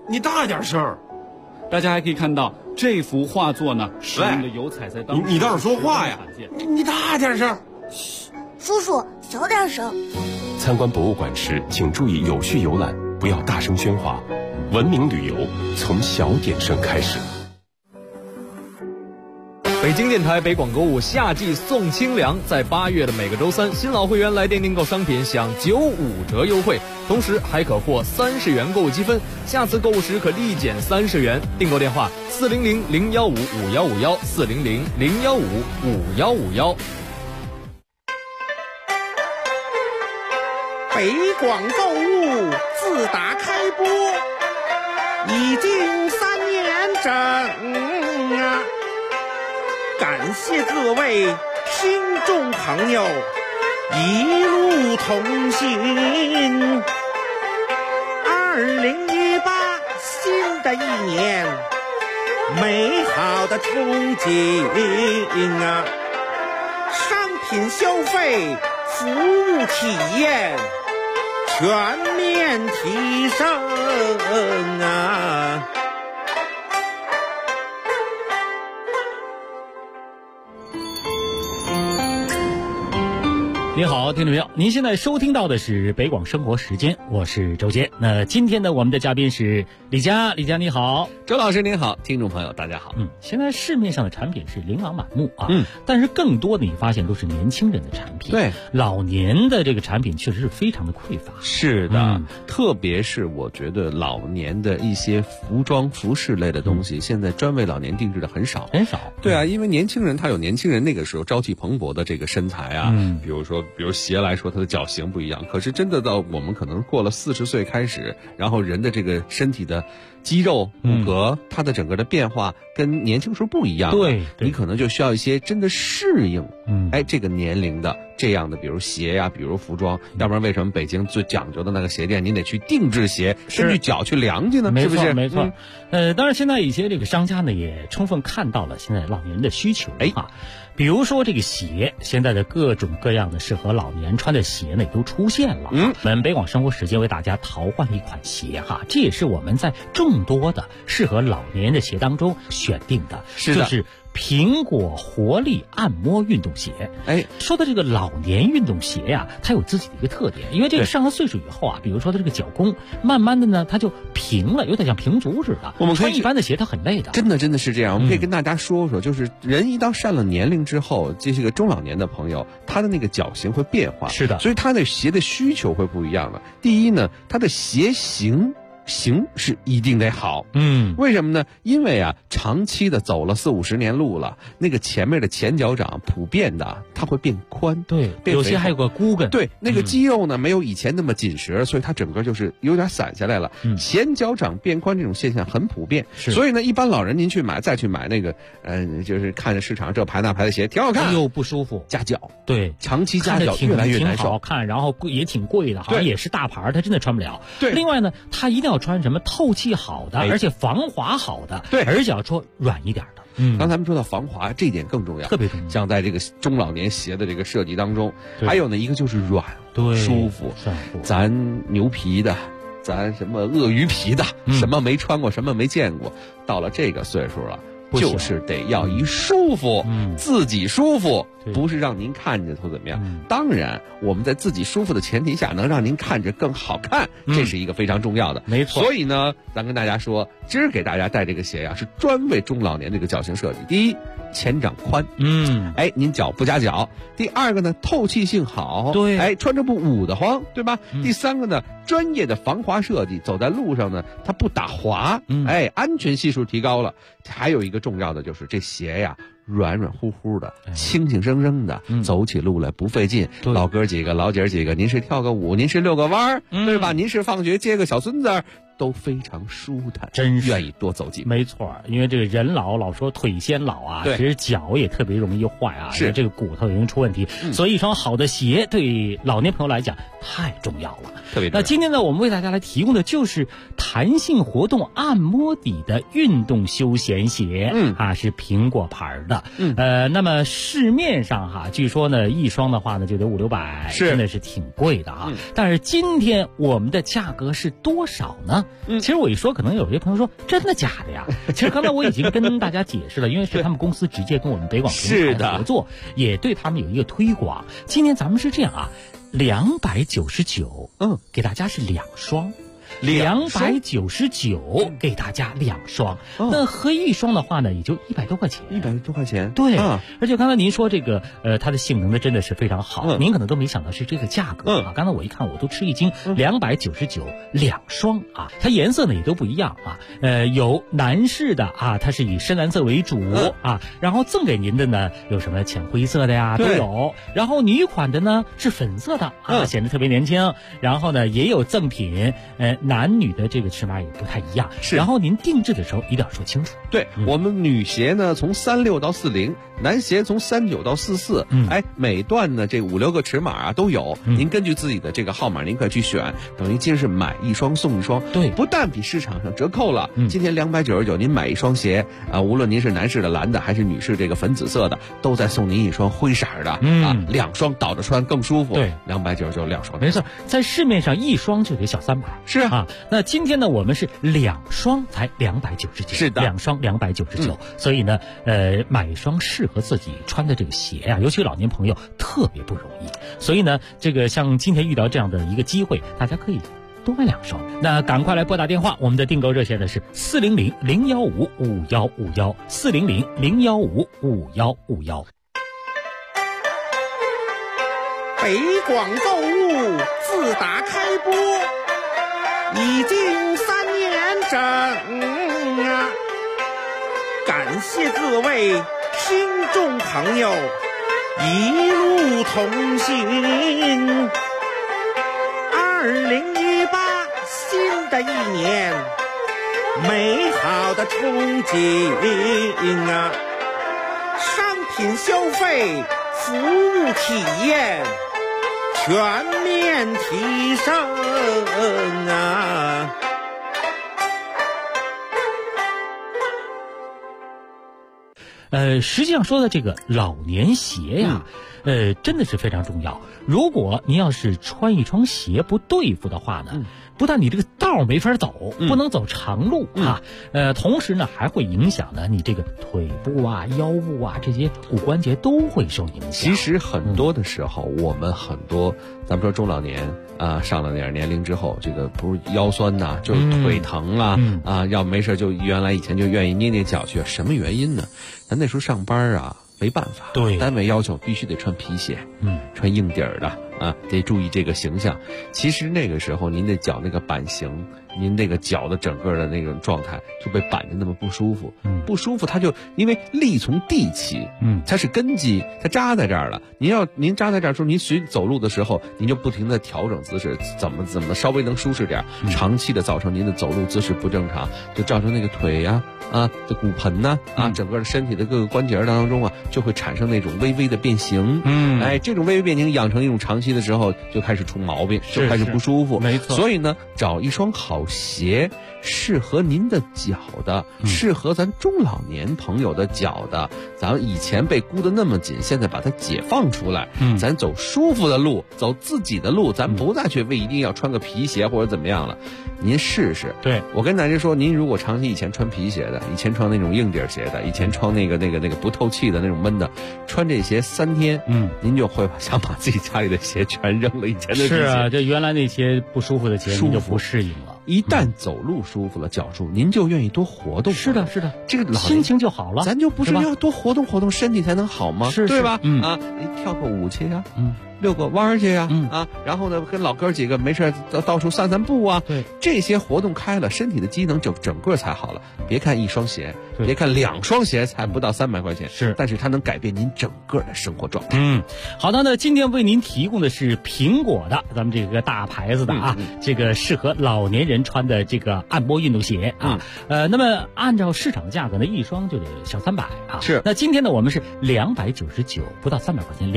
你大点声。 大家还可以看到这幅画作呢，使用的油彩在当时你倒是说话呀！你大点声。 嘘，叔叔小点声。 参观博物馆时，请注意有序游览，不要大声喧哗。文明旅游从小点声开始。 北京电台北广购物夏季送清凉，在8月的每个周三，新老会员来电订购商品享95折优惠，同时还可获30元购物积分，下次购物时可立减30元。订购电话400-015-5151，400-015-5151。 北广购物自打开播已经3年整啊！感谢各位听众朋友一路同行。2018新的一年，美好的憧憬啊！商品消费、服务体验全面提升啊！ 您好，听众朋友，您现在收听到的是北广生活时间，我是周杰。那今天呢，我们的嘉宾是李佳，李佳你好。 周老师您好，听众朋友大家好。 现在市面上的产品是琳琅满目啊，但是更多的你发现都是年轻人的产品， 对， 老年的这个产品确实是非常的匮乏。 是的，特别是我觉得老年的一些服装服饰类的东西，现在专为老年定制的很少。对啊，因为年轻人他有年轻人那个时候朝气蓬勃的这个身材啊，比如鞋来说，它的脚型不一样。可是真的到我们可能过了40岁开始，然后人的这个身体的肌肉骨骼，它的整个的变化跟年轻时候不一样。 对， 你可能就需要一些真的适应，这个年龄的这样的，比如鞋呀，比如服装。要不然为什么北京最讲究的那个鞋店，您得去定制鞋，根据脚去量去呢？是不是？ 没错。当然现在一些这个商家呢，也充分看到了现在老年人的需求啊。比如说这个鞋，现在的各种各样的适合老年穿的鞋呢，也都出现了。我们北广生活时间为大家淘换了一款鞋哈，这也是我们在众多的适合老年人的鞋当中选定的，就是苹果活力按摩运动鞋。说的这个老年运动鞋呀，它有自己的一个特点，因为这个上了岁数以后啊，比如说它这个脚弓慢慢的呢，它就平了，有点像平足似的。我们穿一般的鞋它很累的， 真的是这样。我们可以跟大家说说，就是人一到上了年龄之后，这是个中老年的朋友，他的那个脚型会变化， 是的， 所以他的鞋的需求会不一样了。第一呢，他的鞋型是一定得好，为什么呢？因为啊，长期的走了40-50年路了，那个前面的前脚掌普遍的它会变宽， 对，有些还有个骨根， 对，那个肌肉呢没有以前那么紧实，所以它整个就是有点散下来了。前脚掌变宽这种现象很普遍，所以呢，一般老人您再去买那个，就是看着市场这牌那牌的鞋挺好看， 又不舒服， 夹脚， 对， 长期夹脚越来越难受， 挺好看，然后也挺贵的，好像也是大牌，它真的穿不了。 对， 另外呢，它一定要穿什么透气好的，而且防滑好的， 对， 而且要说软一点的。 刚才咱们说到防滑，这一点更重要， 特别重要。 像在这个中老年鞋的这个设计当中，还有呢一个就是软，舒服。咱牛皮的，咱什么鳄鱼皮的，什么没穿过，什么没见过，到了这个岁数了，就是得要一舒服，自己舒服，不是让您看着或怎么样。当然，我们在自己舒服的前提下，能让您看着更好看，这是一个非常重要的。 没错。 所以呢，咱跟大家说，今儿给大家带这个鞋呀，是专为中老年这个脚型设计。第一，前掌宽，您脚不夹脚。第二个呢，透气性好， 对， 穿着不捂得慌，对吧？第三个呢，专业的防滑设计，走在路上呢，它不打滑，安全系数提高了。还有一个重要的就是这鞋呀，软软乎乎的，轻轻生生的，走起路来不费劲。老哥几个，老姐几个，您是跳个舞，您是遛个弯，对吧？您是放学接个小孙子，都非常舒坦， 真是愿意多走几步。 没错，因为这个人老说腿先老啊，其实脚也特别容易坏啊， 是这个骨头容易出问题。所以一双好的鞋对老年朋友来讲太重要了， 特别。 那今天呢，我们为大家来提供的就是弹性活动按摩底的运动休闲鞋，是苹果牌的。那么市面上据说呢，一双的话呢就得500-600，真的是挺贵的啊。但是今天我们的价格是多少呢？ 其实我一说，可能有些朋友说真的假的呀？其实刚才我已经跟大家解释了，因为是他们公司直接跟我们北广平台合作，也对他们有一个推广。今天咱们是这样啊，299，给大家是2双。299给大家2双，那合1双的话呢，也就100多块钱。 100多块钱， 对。而且刚才您说这个，它的性能呢真的是非常好，您可能都没想到是这个价格啊。刚才我一看我都吃一惊，299 2双啊，它颜色呢也都不一样啊。有男士的啊，它是以深蓝色为主啊，然后赠给您的呢有什么浅灰色的呀都有，然后女款的呢是粉色的啊，显得特别年轻。然后呢也有赠品，男女的这个尺码也不太一样，然后您定制的时候一定要说清楚。 对，我们女鞋呢从36到40，男鞋从39到44，每段呢这5-6个尺码啊都有，您根据自己的这个号码您可以去选，等于今日是买1双送1双。对，不但比市场上折扣了，今天299您买1双鞋啊，无论您是男士的蓝的还是女士这个粉紫色的，都再送您1双灰色的啊，2双倒着穿更舒服。对，299 2双， 没错，在市面上1双就得小300。是啊，那今天呢我们是2双才299，是的，2双299。所以呢，买一双适合自己穿的这个鞋呀，尤其老年朋友特别不容易。所以呢，这个像今天遇到这样的一个机会，大家可以多买2双。那赶快来拨打电话，我们的订购热线呢是400-015-5151，400-015-5151。 北广购物自打开播已经3年整啊，感谢各位听众朋友一路同行。2018新的一年，美好的憧憬啊，商品消费，服务体验全面提升啊！ 实际上说的这个老年鞋呀，真的是非常重要。如果您要是穿一双鞋不对付的话呢，不但你这个道没法走，不能走长路啊，同时呢还会影响呢你这个腿部啊、腰部啊这些骨关节都会受影响。 其实很多的时候，我们很多咱们说中老年啊，上了点年龄之后，这个不是腰酸呐，就是腿疼啊，要没事就原来以前就愿意捏捏脚去，什么原因呢？咱那时候上班啊，没办法，对，单位要求必须得穿皮鞋，穿硬底儿的啊，得注意这个形象。其实那个时候您的脚那个板型，您那个脚的整个的那种状态就被板着那么不舒服，不舒服，它就因为力从地起，它是根基，它扎在这儿了。您扎在这儿时候，您走路的时候，您就不停的调整姿势，怎么稍微能舒适点，长期的造成您的走路姿势不正常，就造成那个腿呀这骨盆呐整个的身体的各个关节当中啊，就会产生那种微微的变形。这种微微变形养成一种长期的时候，就开始出毛病，就开始不舒服。没错。所以呢，找一双好鞋，适合您的脚的，适合咱中老年朋友的脚的，咱们以前被箍得那么紧，现在把它解放出来，咱走舒服的路，走自己的路，咱不再去为一定要穿个皮鞋或者怎么样了。您试试。对，我跟大家说，您如果长期以前穿皮鞋的，以前穿那种硬底鞋的，以前穿那个不透气的那种闷的，穿这鞋3天，您就会想把自己家里的鞋全扔了。以前的是啊，这原来那些不舒服的鞋您就不适应了。 一旦走路舒服了，脚舒服，您就愿意多活动。是的， 是的， 这个心情就好了。 咱就不是要多活动活动，身体才能好吗？是，对吧？你跳个舞去呀，遛个弯去呀，然后呢，跟老哥几个没事到处散散步啊。对，这些活动开了，身体的机能就整个才好了。别看1双鞋，别看2双鞋才不到300块钱，但是它能改变您整个的生活状态。 好的，那今天为您提供的是苹果的，咱们这个大牌子的这个适合老年人穿的这个按摩运动鞋那么按照市场价格呢，1双就得小300是。那今天呢，我们是299，不到300块钱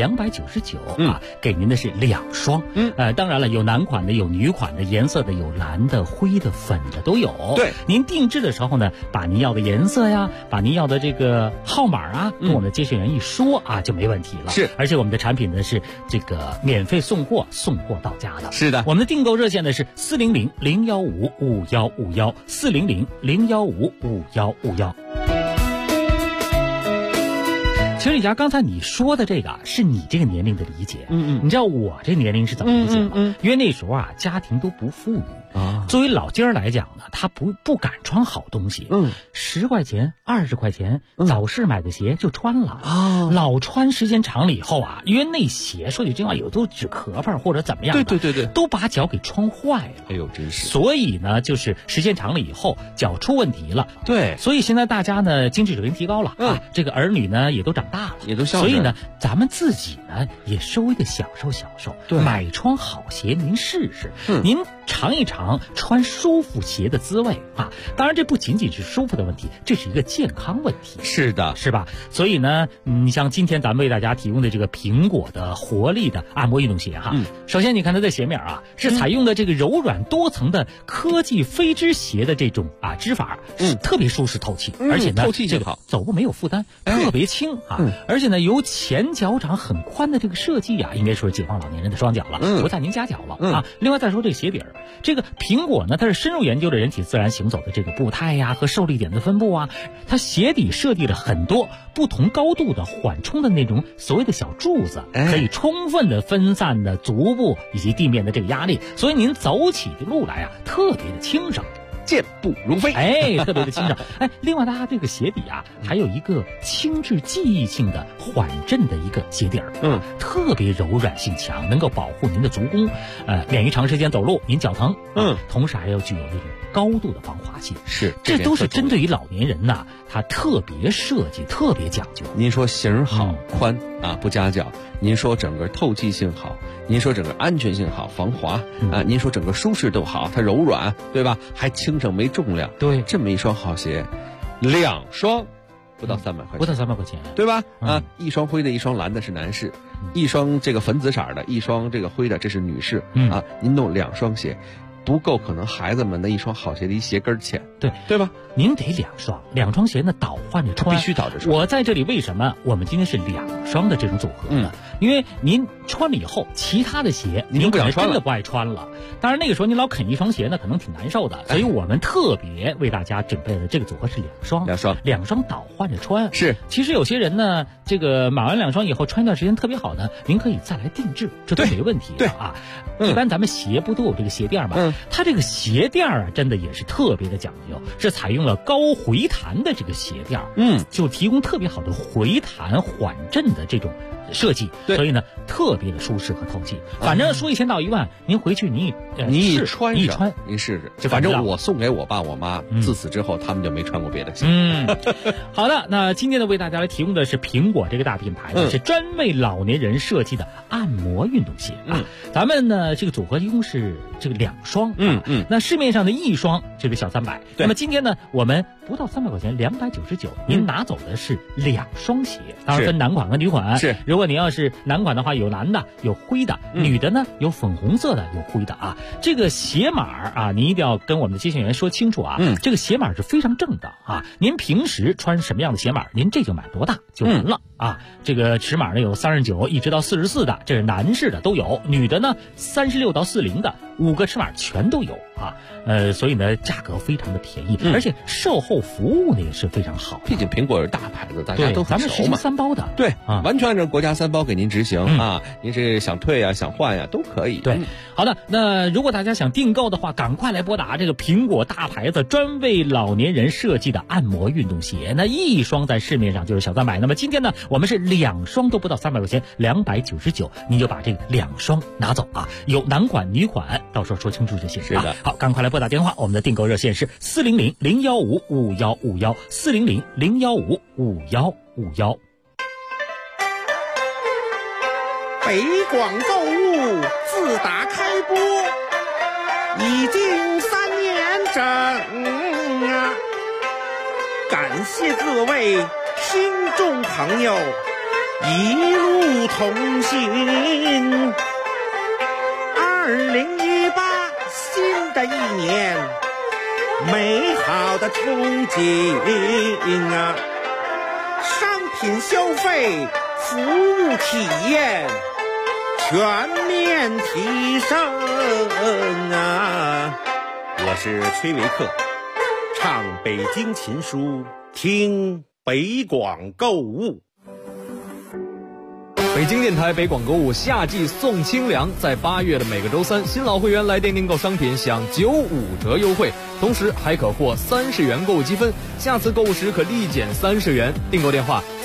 ，299给您的是2双。当然了，有男款的，有女款的，颜色的有蓝的、灰的、粉的都有。对，您定制的时候呢，把您要的颜色呀，把您要的这个号码跟我们的接线员一说就没问题了。是，而且我们的产品呢是这个免费送货到家的。是的，我们的订购热线呢是400-015 ，400-015-5151，400-015-5151。其实李霞，刚才你说的这个是你这个年龄的理解，你知道我这年龄是怎么理解吗？因为那时候啊，家庭都不富裕啊。作为老街儿来讲呢，他不敢穿好东西，10块钱、20块钱，早市买个鞋就穿了啊。老穿时间长了以后啊，因为那鞋说句真话，有都纸壳儿或者怎么样的， 对， 都把脚给穿坏了。 哎呦，真是。 所以呢，就是时间长了以后，脚出问题了。 对， 所以现在大家呢，经济水平提高了啊，这个儿女呢也都长大了， 也都孝顺。所以呢，咱们自己呢也稍微的享受享受，买双好鞋您试试，您尝一尝穿舒服鞋的滋味啊。当然，这不仅仅是舒服的问题，这是一个健康问题。 是的， 是吧？所以呢，你像今天咱们为大家提供的这个苹果的活力的按摩运动鞋哈，首先你看它的鞋面啊，是采用的这个柔软多层的科技飞织鞋的这种织法，是特别舒适透气，而且呢， 透气性好， 走步没有负担，特别轻啊，而且呢，由前脚掌很宽的这个设计啊，应该说是解放老年人的双脚了，不在您夹脚了啊。另外再说这个鞋底儿，这个苹果呢，它是深入研究了人体自然行走的这个步态呀和受力点的分布啊，它鞋底设计了很多不同高度的缓冲的那种所谓的小柱子，可以充分的分散的足部以及地面的这个压力，所以您走起这路来啊，特别的轻省。 健步如飞， 特别的轻省。另外它这个鞋底啊，还有一个轻质记忆性的缓震的一个鞋底儿，特别柔软性强，能够保护您的足弓，免于长时间走路您脚疼，同时还要具有那种高度的防滑性， 是， 这都是针对于老年人呐，它特别设计，特别讲究。 您说型好、宽啊，不夹脚；您说整个透气性好，您说整个安全性好，防滑啊；您说整个舒适度好，它柔软，对吧？还轻省没重量。 对， 这么一双好鞋，2双不到300块钱， 不到300块钱， 对吧？一双灰的，一双蓝的是男士，一双这个粉紫色的，一双这个灰的，这是女士啊。您弄2双鞋。不够可能孩子们的一双好鞋的一鞋跟钱，对吧？ 您得2双鞋呢，倒换着穿， 必须倒着穿。 我在这里为什么我们今天是2双的这种组合呢？因为您穿了以后，其他的鞋您可能真的不爱穿了。当然那个时候您老啃一双鞋呢，可能挺难受的。所以我们特别为大家准备的这个组合是2双倒换着穿。 是， 其实有些人呢，这个买完2双以后穿一段时间特别好呢，您可以再来定制，这都没问题的啊。一般咱们鞋不都有这个鞋垫吗？它这个鞋垫啊，真的也是特别的讲究，是采用了高回弹的这个鞋垫，就提供特别好的回弹缓震的这种设计，所以呢特别的舒适和透气。反正说1000到1万，您回去您一穿， 您试试。就反正我送给我爸我妈，自此之后他们就没穿过别的鞋。 好的，那今天呢为大家来提供的是苹果这个大品牌呢，是专为老年人设计的按摩运动鞋啊。咱们呢这个组合一共是这个2双，那市面上的1双就是小300，那么今天呢我们不到300块钱，299，您拿走的是2双鞋，当然分男款和女款。 是， 如果你要是男款的话，有蓝的，有灰的，女的呢有粉红色的，有灰的啊。这个鞋码啊，您一定要跟我们的接线员说清楚啊。这个鞋码是非常正的啊。您平时穿什么样的鞋码，您这就买多大就完了啊。这个尺码呢有39一直到44的，这是男士的都有，女的呢36到40的，5个尺码全都有啊。所以呢价格非常的便宜，而且售后服务呢也是非常好。 毕竟苹果是大牌子，大家都很熟嘛。 咱们实行3包的， 对啊，完全按照国家3包给您执行啊。您是想退啊，想换呀，都可以。 对，好的。那如果大家想订购的话，赶快来拨打这个苹果大牌子专为老年人设计的按摩运动鞋。那1双在市面上就是小300，那么今天呢，我们是2双都不到300块钱，299，您就把这个2双拿走啊。有男款女款，到时候说清楚就行。 是的， 好，赶快来拨打电话，我们的订购热线是400-015-5151，400-015-5151。 北广购物自打开播已经3年整啊，感谢各位听众朋友一路同行。2018新的一年，美好的憧憬啊，商品消费服务体验全面提升啊！ 我是崔维克，唱北京琴书，听北广购物。 北京电台北广购物夏季送清凉，在8月的每个周三，新老会员来电订购商品享95折优惠，同时还可获30元购物积分，下次购物时可立减30元。订购电话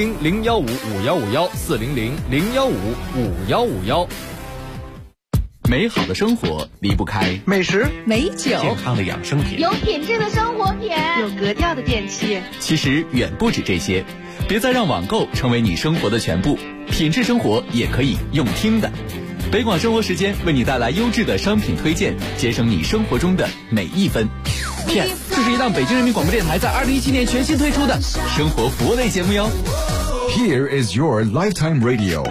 400-015-5151，400-015-5151。 美好的生活离不开美食、 美酒、 健康的养生品、 有品质的生活品、 有格调的电器。 其实远不止这些，别再让网购成为你生活的全部，品质生活也可以用听的。北广生活时间为你带来优质的商品推荐，节省你生活中的每一分。片，这是一档北京人民广播电台在2017年全新推出的生活服务类节目哟。 Here is your lifetime radio。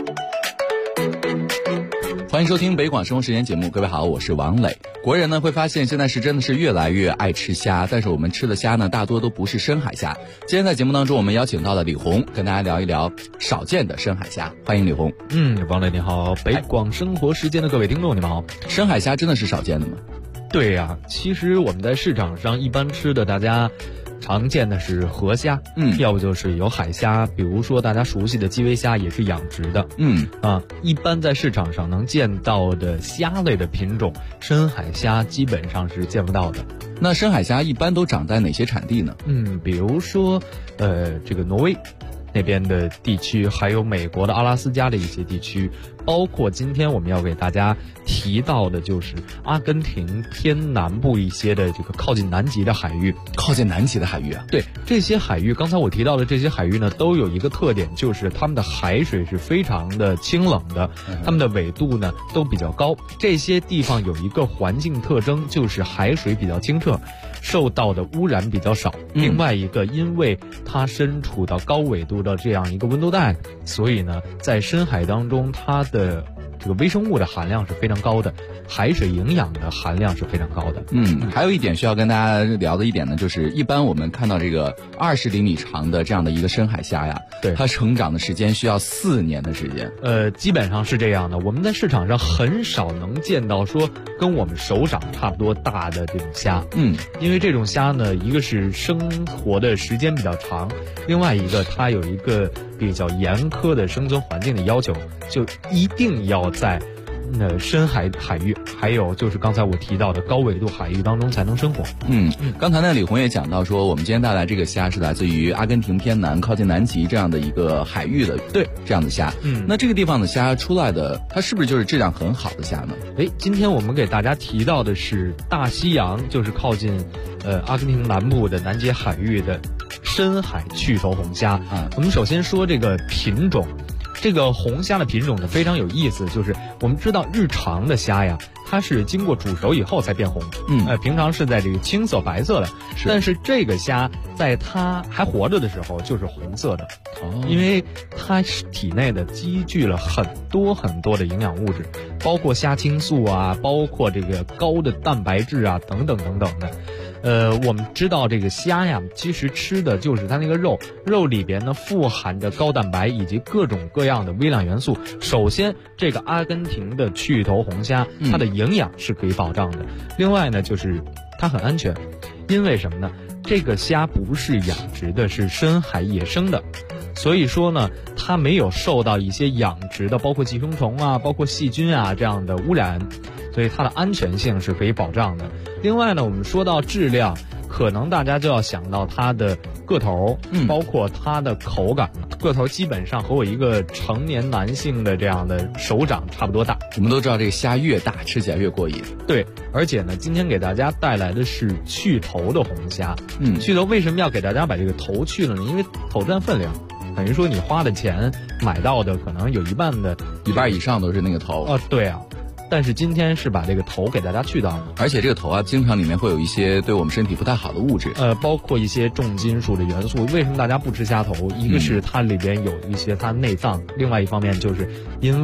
欢迎收听北广生活时间节目，各位好，我是王磊。国人呢会发现现在是真的是越来越爱吃虾，但是我们吃的虾呢大多都不是深海虾。今天在节目当中我们邀请到了李红，跟大家聊一聊少见的深海虾。欢迎李红。 王磊你好，北广生活时间的各位听众你们好。 深海虾真的是少见的吗？ 对呀，其实我们在市场上一般吃的大家常见的是河虾，要不就是有海虾，比如说大家熟悉的基围虾也是养殖的，一般在市场上能见到的虾类的品种，深海虾基本上是见不到的。 那深海虾一般都长在哪些产地呢？ 比如说这个挪威那边的地区，还有美国的阿拉斯加的一些地区，包括今天我们要给大家提到的就是阿根廷偏南部一些的这个靠近南极的海域。 靠近南极的海域啊？ 对，这些海域，刚才我提到的这些海域呢，都有一个特点，就是它们的海水是非常的清冷的，它们的纬度呢都比较高。这些地方有一个环境特征，就是海水比较清澈，受到的污染比较少。另外一个，因为它身处到高纬度的这样一个温度带，所以呢在深海当中它的这个微生物的含量是非常高的，海水营养的含量是非常高的。 还有一点需要跟大家聊的一点呢，就是一般我们看到这个20厘米长的这样的一个深海虾呀， 对， 它成长的时间需要4年的时间。 基本上是这样的，我们在市场上很少能见到说跟我们手掌差不多大的这种虾。因为这种虾呢，一个是生活的时间比较长，另外一个它有一个比较严苛的生存环境的要求，就一定要在深海域，还有就是刚才我提到的高纬度海域当中才能生活。 刚才呢李红也讲到说，我们今天带来这个虾是来自于阿根廷偏南靠近南极这样的一个海域的， 对， 这样的虾。那这个地方的虾出来的，它是不是就是质量很好的虾呢？ 今天我们给大家提到的是大西洋，就是靠近阿根廷南部的南极海域的深海去头红虾。我们首先说这个品种。这个红虾的品种呢非常有意思，就是我们知道日常的虾呀，它是经过煮熟以后才变红，平常是在这个青色白色的，但是这个虾在它还活着的时候就是红色的，因为它体内的积聚了很多很多的营养物质，包括虾青素啊，包括这个高的蛋白质啊，等等等等的。我们知道这个虾呀，其实吃的就是它那个肉里边呢富含着高蛋白以及各种各样的微量元素。首先，这个阿根廷的去头红虾，它的营养是可以保障的。另外呢，就是它很安全，因为什么呢？这个虾不是养殖的，是深海野生的。所以说呢，它没有受到一些养殖的，包括寄生虫啊，包括细菌啊这样的污染，所以它的安全性是可以保障的。另外呢，我们说到质量，可能大家就要想到它的个头，包括它的口感。个头基本上和我一个成年男性的这样的手掌差不多大。 我们都知道这个虾越大吃起来越过瘾。 对，而且呢，今天给大家带来的是去头的红虾。去头为什么要给大家把这个头去了呢？因为头占分量。等于说你花的钱买到的可能有一半以上都是那个头。 对啊。但是今天是把这个头给大家去掉了， 而且这个头啊，经常里面会有一些对我们身体不太好的物质， 包括一些重金属的元素。为什么大家不吃虾头？一个是它里边有一些它内脏，另外一方面就是因为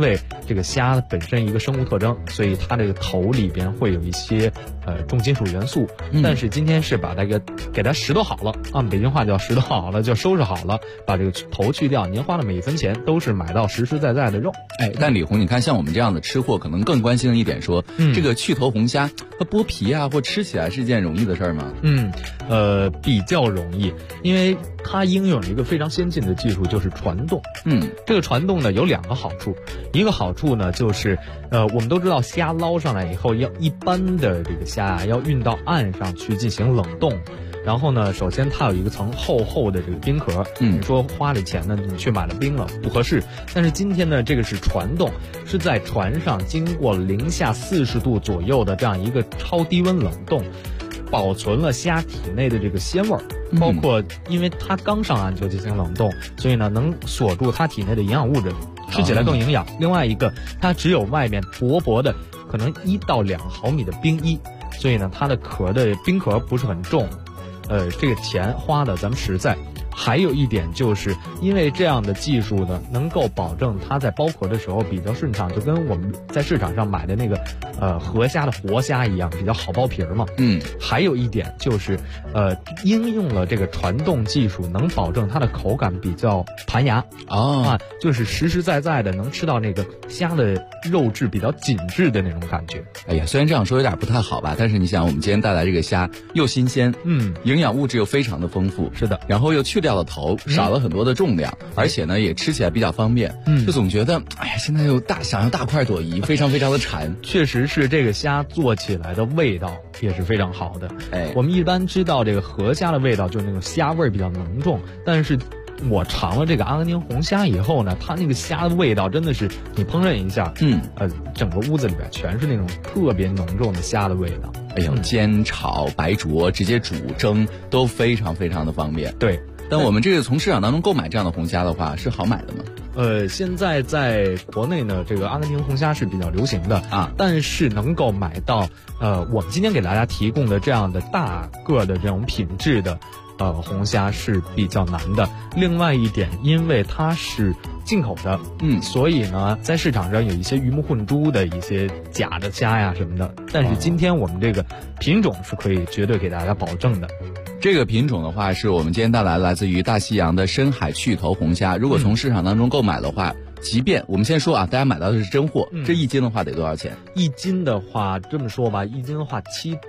这个虾本身一个生物特征，所以它这个头里边会有一些重金属元素。但是今天是把那个给它拾掇好了，按北京话叫拾掇好了，就收拾好了，把这个头去掉。您花的每一分钱都是买到实实在在的肉。 但李红，你看像我们这样的吃货，可能更关心的一点说，这个去头红虾它剥皮啊或吃起来是一件容易的事儿吗？ 比较容易，因为它应用了一个非常先进的技术，就是传动。这个传动呢有2个好处，一个好处呢就是我们都知道虾捞上来以后，要一般的这个虾要运到岸上去进行冷冻。然后呢，首先它有一个层厚厚的这个冰壳，你说花了钱呢，你去买了冰了不合适。但是今天呢，这个是传动，是在船上经过零下40度左右的这样一个超低温冷冻，保存了虾体内的这个鲜味儿，包括因为它刚上岸就进行冷冻，所以呢能锁住它体内的营养物质，吃起来更营养。另外一个，它只有外面薄薄的可能1到2毫米的冰衣，所以呢它的冰壳不是很重。这个钱花的咱们实在。还有一点就是因为这样的技术呢，能够保证它在剥壳的时候比较顺畅，就跟我们在市场上买的那个河虾的活虾一样，比较好剥皮嘛。还有一点就是应用了这个传动技术，能保证它的口感比较弹牙就是实实在在的能吃到那个虾的肉质比较紧致的那种感觉。 哎呀，虽然这样说有点不太好吧，但是你想我们今天带来这个虾又新鲜，营养物质又非常的丰富， 是的， 然后又去掉了头，少了很多的重量，而且呢也吃起来比较方便，就总觉得哎呀，现在又想要大快朵颐，非常非常的馋。 确实是这个虾做起来的味道也是非常好的。我们一般知道这个河虾的味道就是那种虾味比较浓重，但是我尝了这个阿根廷红虾以后呢，它那个虾的味道真的是你烹饪一下，整个屋子里边全是那种特别浓重的虾的味道。 哎呦，煎炒白灼直接煮蒸都非常非常的方便。 对， 但我们这个从市场当中购买这样的红虾的话，是好买的吗？ 现在在国内呢，这个阿根廷红虾是比较流行的但是能够买到我们今天给大家提供的这样的大个的这种品质的红虾是比较难的。另外一点，因为它是进口的，所以呢，在市场上有一些鱼目混珠的一些假的虾呀什么的。但是今天我们这个品种是可以绝对给大家保证的。 这个品种的话，是我们今天带来自于大西洋的深海去头红虾。如果从市场当中购买的话，即便我们先说大家买到的是真货，这1斤的话得多少钱 ？1斤的话，这么说吧，1斤的话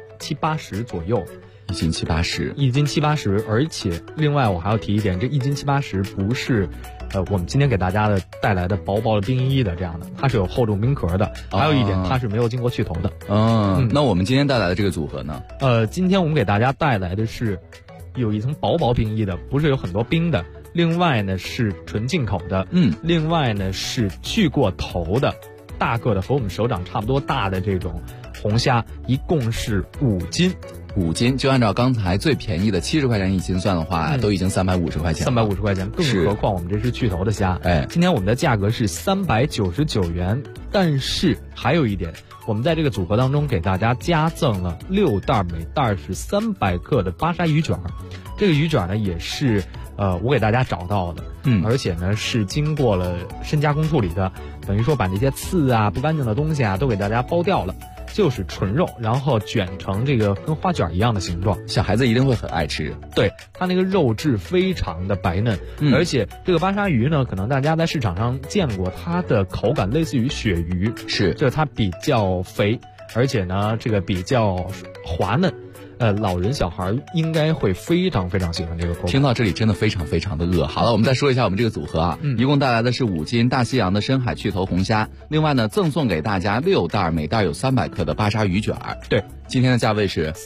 780左右。 1斤780，1 斤780，而且另外我还要提一点，这1斤780不是我们今天给大家带来的薄薄的冰衣的这样的，它是有厚重冰壳的。还有一点，它是没有经过去头的。 那我们今天带来的这个组合呢？ 今天我们给大家带来的是有一层薄薄冰衣的，不是有很多冰的。另外呢是纯进口的，另外呢是去过头的，大个的和我们手掌差不多大的这种红虾，一共是5斤。 5斤，就按照刚才最便宜的70块钱1斤算的话，都已经350块钱。 350块钱，更何况我们这是去头的虾。今天我们的价格是399元，但是还有一点，我们在这个组合当中给大家加赠了6袋，每袋是300克的巴沙鱼卷。这个鱼卷呢也是我给大家找到的，而且呢是经过了深加工处理的，等于说把那些刺啊不干净的东西都给大家剥掉了。就是纯肉，然后卷成这个跟花卷一样的形状， 小孩子一定会很爱吃。 对，它那个肉质非常的白嫩，而且这个巴沙鱼呢，可能大家在市场上见过，它的口感类似于鳕鱼，就是它比较肥，而且呢这个比较滑嫩。老人小孩应该会非常非常喜欢这个口感。 听到这里真的非常非常的饿。好了，我们再说一下我们这个组合一共带来的是5斤大西洋的深海去头红虾，另外呢赠送给大家6袋，每袋有300克的巴沙鱼卷。 对， 今天的价位是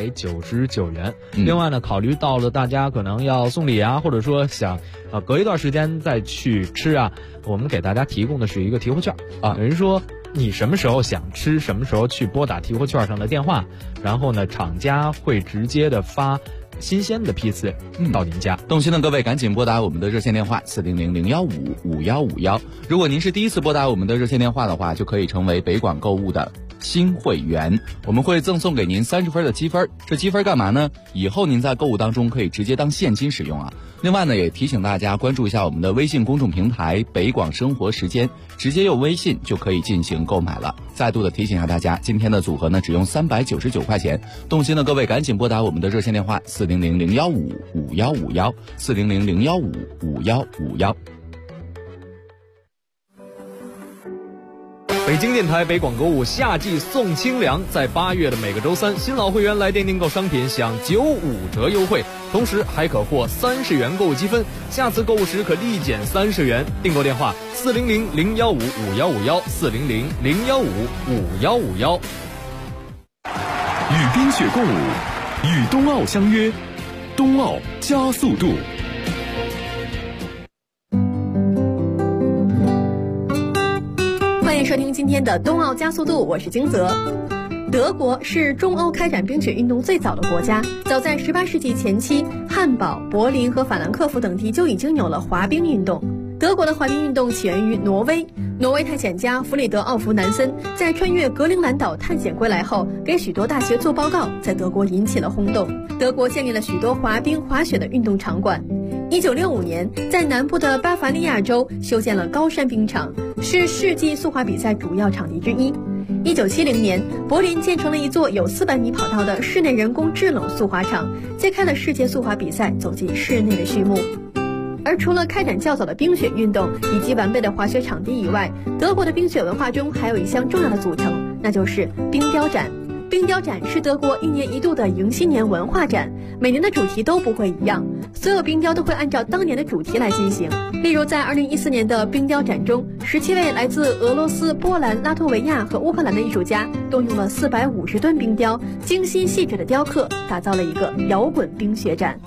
399元。另外呢，考虑到了大家可能要送礼或者说想隔一段时间再去吃我们给大家提供的是一个提货券等于说你什么时候想吃，什么时候去拨打提货券上的电话，然后呢厂家会直接的发新鲜的批次到您家。 动心的各位赶紧拨打我们的热线电话400-015-5151。如果您是第一次拨打我们的热线电话的话，就可以成为北广购物的新会员，我们会赠送给您30分的积分。这积分干嘛呢？以后您在购物当中可以直接当现金使用另外呢，也提醒大家关注一下我们的微信公众平台北广生活时间，直接用微信就可以进行购买了。再度的提醒一下大家，今天的组合呢只用399块钱，动心的各位赶紧拨打我们的热线电话400-015-5151 400-015-5151。 北京电台北广购物夏季送清凉，在8月的每个周三，新老会员来电订购商品享95折优惠，同时还可获30元购物积分，下次购物时可立减30元。订购电话400-015-5151 400-015-5151。 与冰雪共舞，与冬奥相约，冬奥加速度。 欢迎收听今天的冬奥加速度，我是金泽。德国是中欧开展冰雪运动最早的国家，早在18世纪前期，汉堡、柏林和法兰克福等地就已经有了滑冰运动。德国的滑冰运动起源于挪威，挪威探险家弗里德奥弗南森在穿越格陵兰岛探险归来后，给许多大学做报告，在德国引起了轰动。德国建立了许多滑冰、滑雪的运动场馆。1965年，在南部的巴伐利亚州修建了高山冰场，是世纪速滑比赛主要场地之一。1970年，柏林建成了一座有400米跑道的室内人工制冷速滑场，揭开了世界速滑比赛走进室内的序幕。而除了开展较早的冰雪运动以及完备的滑雪场地以外，德国的冰雪文化中还有一项重要的组成，那就是冰雕展。冰雕展是德国1年1度的迎新年文化展，每年的主题都不会一样，所有冰雕都会按照当年的主题来进行。例如在2014年的冰雕展中，17位来自俄罗斯、波兰、拉脱维亚和乌克兰的艺术家动用了450吨冰雕，精心细致的雕刻，打造了一个摇滚冰雪展。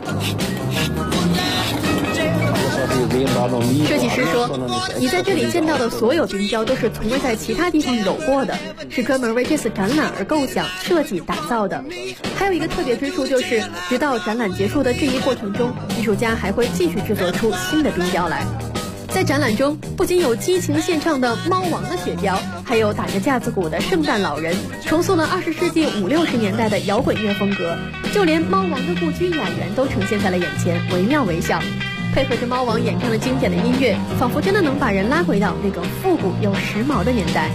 设计师说，你在这里见到的所有冰雕都是从未在其他地方有过的，是专门为这次展览而构想、设计、打造的。还有一个特别之处就是，直到展览结束的这一过程中，艺术家还会继续制作出新的冰雕来。在展览中，不仅有激情献唱的猫王的雪雕，还有打着架子鼓的圣诞老人，重塑了20世纪50、60年代的摇滚乐风格。就连猫王的故居雅园都呈现在了眼前，惟妙惟肖。配合着猫王演唱的经典的音乐，仿佛真的能把人拉回到那个复古又时髦的年代。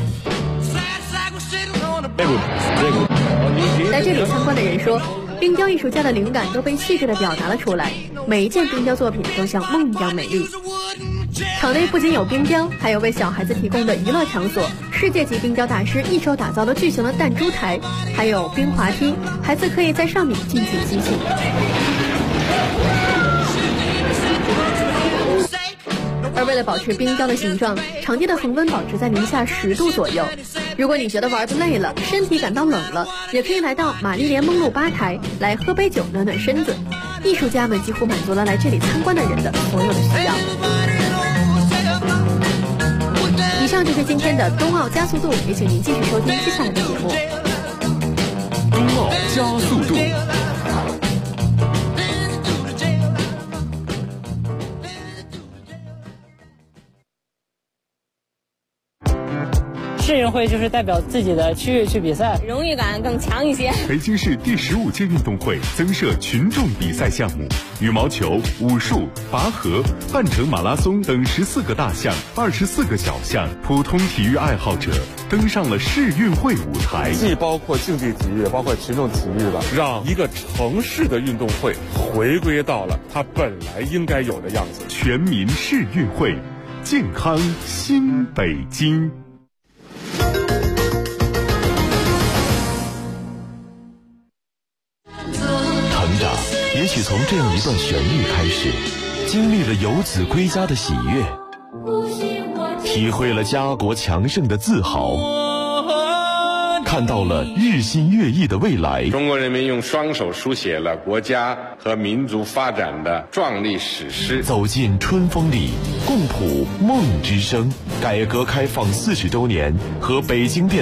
来这里参观的人说，冰雕艺术家的灵感都被细致地表达了出来，每一件冰雕作品都像梦一样美丽。场内不仅有冰雕，还有为小孩子提供的娱乐场所，世界级冰雕大师一手打造了巨型的弹珠台，还有冰滑梯，孩子可以在上面尽情嬉戏。而为了保持冰雕的形状，场地的恒温保持在零下10度左右。如果你觉得玩得累了，身体感到冷了，也可以来到玛丽莲梦露吧台来喝杯酒暖暖身子。艺术家们几乎满足了来这里参观的人的所有的需要。以上就是今天的冬奥加速度，也请您继续收听接下来的节目。 冬奥加速度。 市运会就是代表自己的区域去比赛， 荣誉感更强一些。 北京市第15届运动会增设群众比赛项目，羽毛球、武术、拔河、半程马拉松等14个大项、24个小项，普通体育爱好者登上了市运会舞台。 既包括竞技体育，包括群众体育了，让一个城市的运动会回归到了它本来应该有的样子。 全民市运会，健康新北京。成长也许从这样一段旋律开始，经历了游子归家的喜悦，体会了家国强盛的自豪，看到了日新月异的未来。 中国人民用双手书写了国家和民族发展的壮丽史诗。 走进春风里，共谱梦之声。改革开放40周年和北京电